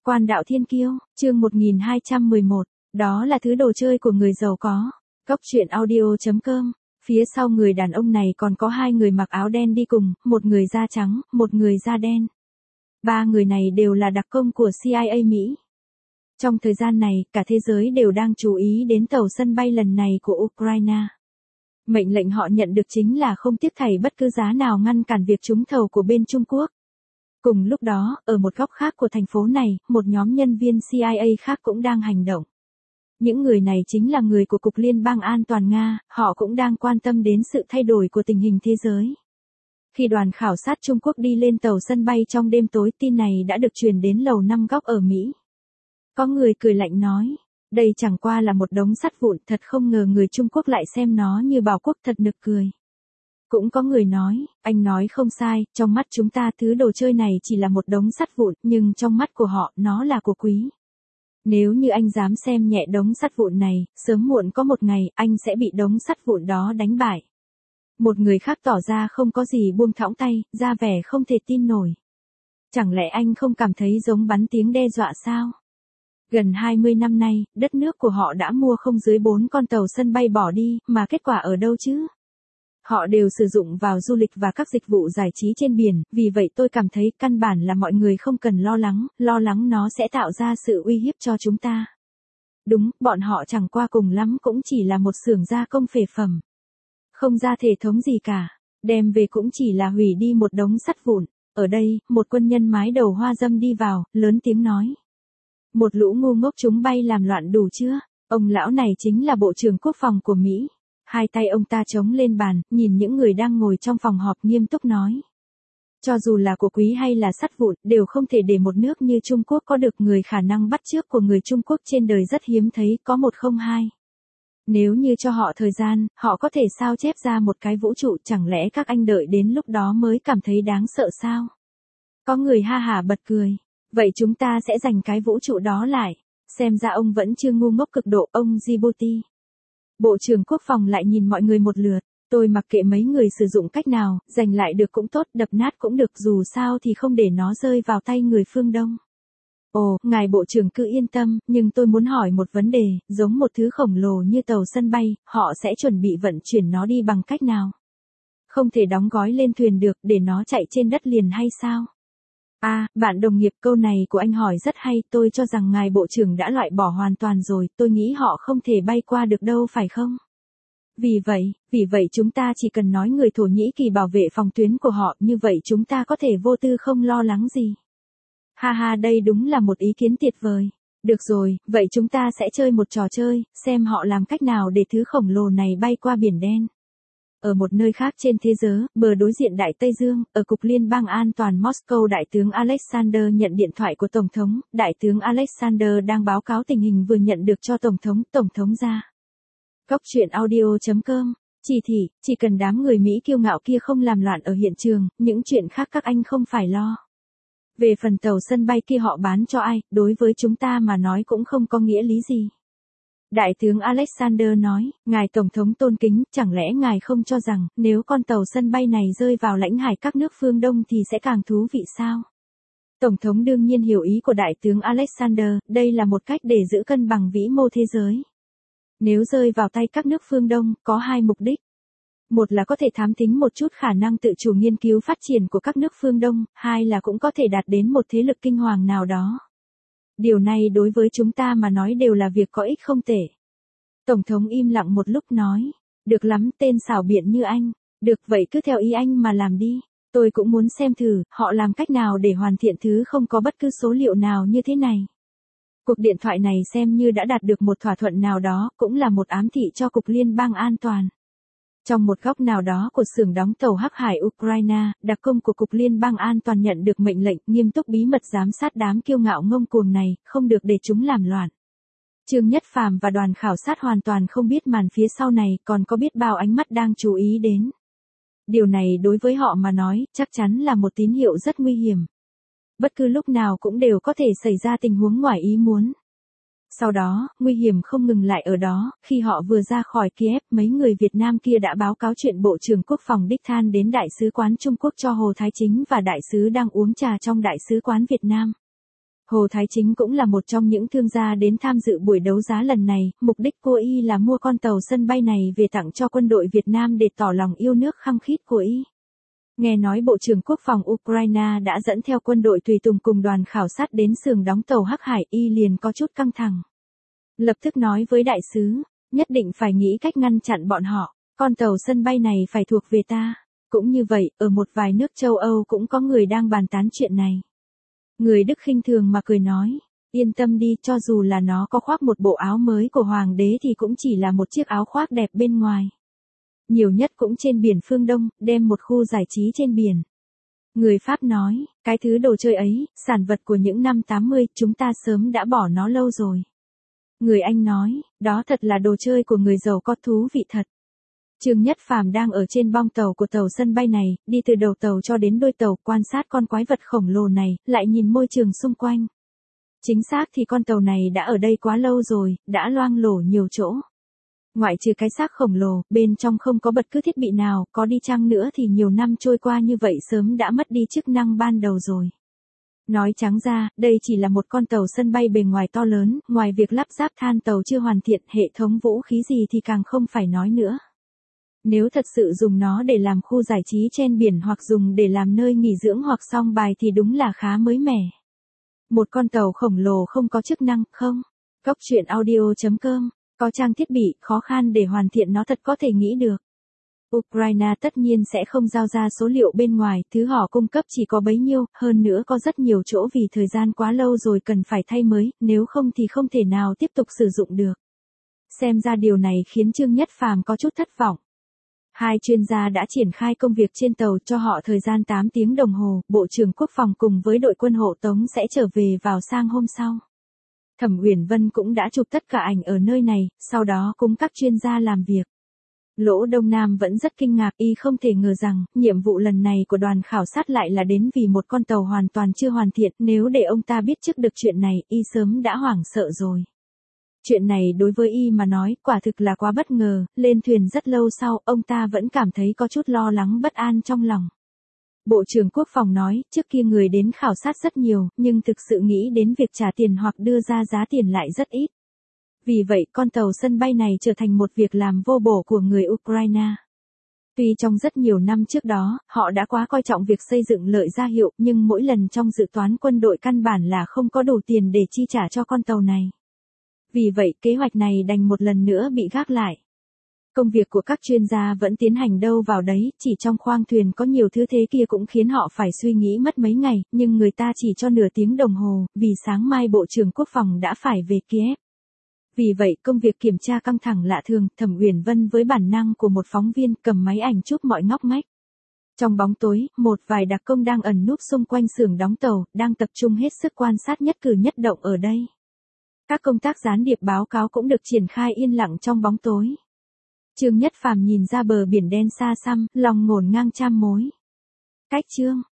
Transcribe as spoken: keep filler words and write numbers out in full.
Quan đạo thiên kiêu, chương một nghìn hai trăm mười một, đó là thứ đồ chơi của người giàu có. Cốc truyện audio chấm com. Phía sau người đàn ông này còn có hai người mặc áo đen đi cùng, một người da trắng, một người da đen. Ba người này đều là đặc công của C I A Mỹ. Trong thời gian này, cả thế giới đều đang chú ý đến tàu sân bay lần này của Ukraine. Mệnh lệnh họ nhận được chính là không tiếc thảy bất cứ giá nào ngăn cản việc trúng thầu của bên Trung Quốc. Cùng lúc đó, ở một góc khác của thành phố này, một nhóm nhân viên C I A khác cũng đang hành động. Những người này chính là người của Cục Liên bang An toàn Nga, họ cũng đang quan tâm đến sự thay đổi của tình hình thế giới. Khi đoàn khảo sát Trung Quốc đi lên tàu sân bay trong đêm tối, tin này đã được truyền đến lầu năm góc ở Mỹ. Có người cười lạnh nói, đây chẳng qua là một đống sắt vụn, thật không ngờ người Trung Quốc lại xem nó như bảo quốc, thật nực cười. Cũng có người nói, anh nói không sai, trong mắt chúng ta thứ đồ chơi này chỉ là một đống sắt vụn, nhưng trong mắt của họ, nó là của quý. Nếu như anh dám xem nhẹ đống sắt vụn này, sớm muộn có một ngày, anh sẽ bị đống sắt vụn đó đánh bại. Một người khác tỏ ra không có gì buông thõng tay, ra vẻ không thể tin nổi. Chẳng lẽ anh không cảm thấy giống bắn tiếng đe dọa sao? Gần hai mươi năm nay, đất nước của họ đã mua không dưới bốn con tàu sân bay bỏ đi, mà kết quả ở đâu chứ? Họ đều sử dụng vào du lịch và các dịch vụ giải trí trên biển, vì vậy tôi cảm thấy căn bản là mọi người không cần lo lắng, lo lắng nó sẽ tạo ra sự uy hiếp cho chúng ta. Đúng, bọn họ chẳng qua cùng lắm cũng chỉ là một xưởng gia công phế phẩm. Không ra thể thống gì cả, đem về cũng chỉ là hủy đi một đống sắt vụn. Ở đây, một quân nhân mái đầu hoa dâm đi vào, lớn tiếng nói. Một lũ ngu ngốc chúng bay làm loạn đủ chưa? Ông lão này chính là Bộ trưởng Quốc phòng của Mỹ. Hai tay ông ta chống lên bàn, nhìn những người đang ngồi trong phòng họp nghiêm túc nói. Cho dù là của quý hay là sắt vụn, đều không thể để một nước như Trung Quốc có được người khả năng bắt chước của người Trung Quốc trên đời rất hiếm thấy, có một không hai. Nếu như cho họ thời gian, họ có thể sao chép ra một cái vũ trụ, chẳng lẽ các anh đợi đến lúc đó mới cảm thấy đáng sợ sao? Có người ha hả bật cười. Vậy chúng ta sẽ giành cái vũ trụ đó lại. Xem ra ông vẫn chưa ngu ngốc cực độ, ông Djibouti. Bộ trưởng Quốc phòng lại nhìn mọi người một lượt. Tôi mặc kệ mấy người sử dụng cách nào, giành lại được cũng tốt, đập nát cũng được, dù sao thì không để nó rơi vào tay người phương Đông. Ồ, ngài bộ trưởng cứ yên tâm, nhưng tôi muốn hỏi một vấn đề, giống một thứ khổng lồ như tàu sân bay, họ sẽ chuẩn bị vận chuyển nó đi bằng cách nào? Không thể đóng gói lên thuyền được để nó chạy trên đất liền hay sao? À, bạn đồng nghiệp, câu này của anh hỏi rất hay, tôi cho rằng ngài bộ trưởng đã loại bỏ hoàn toàn rồi, tôi nghĩ họ không thể bay qua được đâu phải không? Vì vậy, vì vậy chúng ta chỉ cần nói người Thổ Nhĩ Kỳ bảo vệ phòng tuyến của họ, như vậy chúng ta có thể vô tư không lo lắng gì. Ha ha, đây đúng là một ý kiến tuyệt vời. Được rồi, vậy chúng ta sẽ chơi một trò chơi, xem họ làm cách nào để thứ khổng lồ này bay qua biển đen. Ở một nơi khác trên thế giới, bờ đối diện Đại Tây Dương, ở Cục Liên bang An toàn Moscow, Đại tướng Alexander nhận điện thoại của Tổng thống. Đại tướng Alexander đang báo cáo tình hình vừa nhận được cho Tổng thống. Tổng thống ra. Cốc truyện audio chấm com. Chỉ thị, chỉ cần đám người Mỹ kiêu ngạo kia không làm loạn ở hiện trường, những chuyện khác các anh không phải lo. Về phần tàu sân bay kia họ bán cho ai, đối với chúng ta mà nói cũng không có nghĩa lý gì. Đại tướng Alexander nói, ngài Tổng thống tôn kính, chẳng lẽ ngài không cho rằng, nếu con tàu sân bay này rơi vào lãnh hải các nước phương Đông thì sẽ càng thú vị sao? Tổng thống đương nhiên hiểu ý của đại tướng Alexander, đây là một cách để giữ cân bằng vĩ mô thế giới. Nếu rơi vào tay các nước phương Đông, có hai mục đích. Một là có thể thám thính một chút khả năng tự chủ nghiên cứu phát triển của các nước phương Đông, hai là cũng có thể đạt đến một thế lực kinh hoàng nào đó. Điều này đối với chúng ta mà nói đều là việc có ích không tệ. Tổng thống im lặng một lúc nói, được lắm, tên xảo biện như anh, được vậy cứ theo ý anh mà làm đi, tôi cũng muốn xem thử, họ làm cách nào để hoàn thiện thứ không có bất cứ số liệu nào như thế này. Cuộc điện thoại này xem như đã đạt được một thỏa thuận nào đó, cũng là một ám thị cho Cục Liên bang An toàn. Trong một góc nào đó của xưởng đóng tàu Hắc Hải Ukraine, đặc công của Cục Liên bang An toàn nhận được mệnh lệnh nghiêm túc bí mật giám sát đám kiêu ngạo ngông cuồng này, không được để chúng làm loạn. Trương Nhất Phàm và đoàn khảo sát hoàn toàn không biết màn phía sau này, còn có biết bao ánh mắt đang chú ý đến. Điều này đối với họ mà nói, chắc chắn là một tín hiệu rất nguy hiểm. Bất cứ lúc nào cũng đều có thể xảy ra tình huống ngoài ý muốn. Sau đó, nguy hiểm không ngừng lại ở đó, khi họ vừa ra khỏi Kiev, mấy người Việt Nam kia đã báo cáo chuyện Bộ trưởng Quốc phòng đích thân đến Đại sứ quán Trung Quốc cho Hồ Thái Chính và Đại sứ đang uống trà trong Đại sứ quán Việt Nam. Hồ Thái Chính cũng là một trong những thương gia đến tham dự buổi đấu giá lần này, mục đích của y là mua con tàu sân bay này về tặng cho quân đội Việt Nam để tỏ lòng yêu nước khăng khít của y. Nghe nói Bộ trưởng Quốc phòng Ukraine đã dẫn theo quân đội tùy tùng cùng đoàn khảo sát đến xưởng đóng tàu Hắc Hải, y liền có chút căng thẳng. Lập tức nói với đại sứ, nhất định phải nghĩ cách ngăn chặn bọn họ, con tàu sân bay này phải thuộc về ta. Cũng như vậy, ở một vài nước châu Âu cũng có người đang bàn tán chuyện này. Người Đức khinh thường mà cười nói, yên tâm đi, cho dù là nó có khoác một bộ áo mới của hoàng đế thì cũng chỉ là một chiếc áo khoác đẹp bên ngoài. Nhiều nhất cũng trên biển phương Đông, đem một khu giải trí trên biển. Người Pháp nói, cái thứ đồ chơi ấy, sản vật của những năm tám mươi, chúng ta sớm đã bỏ nó lâu rồi. Người Anh nói, đó thật là đồ chơi của người giàu có thú vị thật. Trương Nhất Phàm đang ở trên bong tàu của tàu sân bay này, đi từ đầu tàu cho đến đuôi tàu, quan sát con quái vật khổng lồ này, lại nhìn môi trường xung quanh. Chính xác thì con tàu này đã ở đây quá lâu rồi, đã loang lổ nhiều chỗ. Ngoại trừ cái xác khổng lồ, bên trong không có bất cứ thiết bị nào, có đi chăng nữa thì nhiều năm trôi qua như vậy sớm đã mất đi chức năng ban đầu rồi. Nói trắng ra, đây chỉ là một con tàu sân bay bề ngoài to lớn, ngoài việc lắp ráp than tàu chưa hoàn thiện, hệ thống vũ khí gì thì càng không phải nói nữa. Nếu thật sự dùng nó để làm khu giải trí trên biển hoặc dùng để làm nơi nghỉ dưỡng hoặc song bài thì đúng là khá mới mẻ. Một con tàu khổng lồ không có chức năng, không? Góc truyện audio chấm com, có trang thiết bị, khó khăn để hoàn thiện nó thật có thể nghĩ được. Ukraine tất nhiên sẽ không giao ra số liệu bên ngoài, thứ họ cung cấp chỉ có bấy nhiêu, hơn nữa có rất nhiều chỗ vì thời gian quá lâu rồi cần phải thay mới, nếu không thì không thể nào tiếp tục sử dụng được. Xem ra điều này khiến Trương Nhất Phàm có chút thất vọng. Hai chuyên gia đã triển khai công việc trên tàu cho họ thời gian tám tiếng đồng hồ, Bộ trưởng Quốc phòng cùng với đội quân hộ tống sẽ trở về vào sang hôm sau. Thẩm Uyển Vân cũng đã chụp tất cả ảnh ở nơi này, sau đó cùng các chuyên gia làm việc. Lỗ Đông Nam vẫn rất kinh ngạc, y không thể ngờ rằng, nhiệm vụ lần này của đoàn khảo sát lại là đến vì một con tàu hoàn toàn chưa hoàn thiện, nếu để ông ta biết trước được chuyện này, y sớm đã hoảng sợ rồi. Chuyện này đối với y mà nói, quả thực là quá bất ngờ, lên thuyền rất lâu sau, ông ta vẫn cảm thấy có chút lo lắng bất an trong lòng. Bộ trưởng Quốc phòng nói, trước kia người đến khảo sát rất nhiều, nhưng thực sự nghĩ đến việc trả tiền hoặc đưa ra giá tiền lại rất ít. Vì vậy, con tàu sân bay này trở thành một việc làm vô bổ của người Ukraine. Tuy trong rất nhiều năm trước đó, họ đã quá coi trọng việc xây dựng lợi gia hiệu, nhưng mỗi lần trong dự toán quân đội căn bản là không có đủ tiền để chi trả cho con tàu này. Vì vậy, kế hoạch này đành một lần nữa bị gác lại. Công việc của các chuyên gia vẫn tiến hành đâu vào đấy, chỉ trong khoang thuyền có nhiều thứ thế kia cũng khiến họ phải suy nghĩ mất mấy ngày, nhưng người ta chỉ cho nửa tiếng đồng hồ, vì sáng mai Bộ trưởng Quốc phòng đã phải về Kiev. Vì vậy, công việc kiểm tra căng thẳng lạ thường, Thẩm Uyển Vân với bản năng của một phóng viên cầm máy ảnh chụp mọi ngóc ngách. Trong bóng tối, một vài đặc công đang ẩn núp xung quanh xưởng đóng tàu, đang tập trung hết sức quan sát nhất cử nhất động ở đây. Các công tác gián điệp báo cáo cũng được triển khai yên lặng trong bóng tối. Trương Nhất Phàm nhìn ra bờ biển đen xa xăm, lòng ngổn ngang trăm mối. Cách chương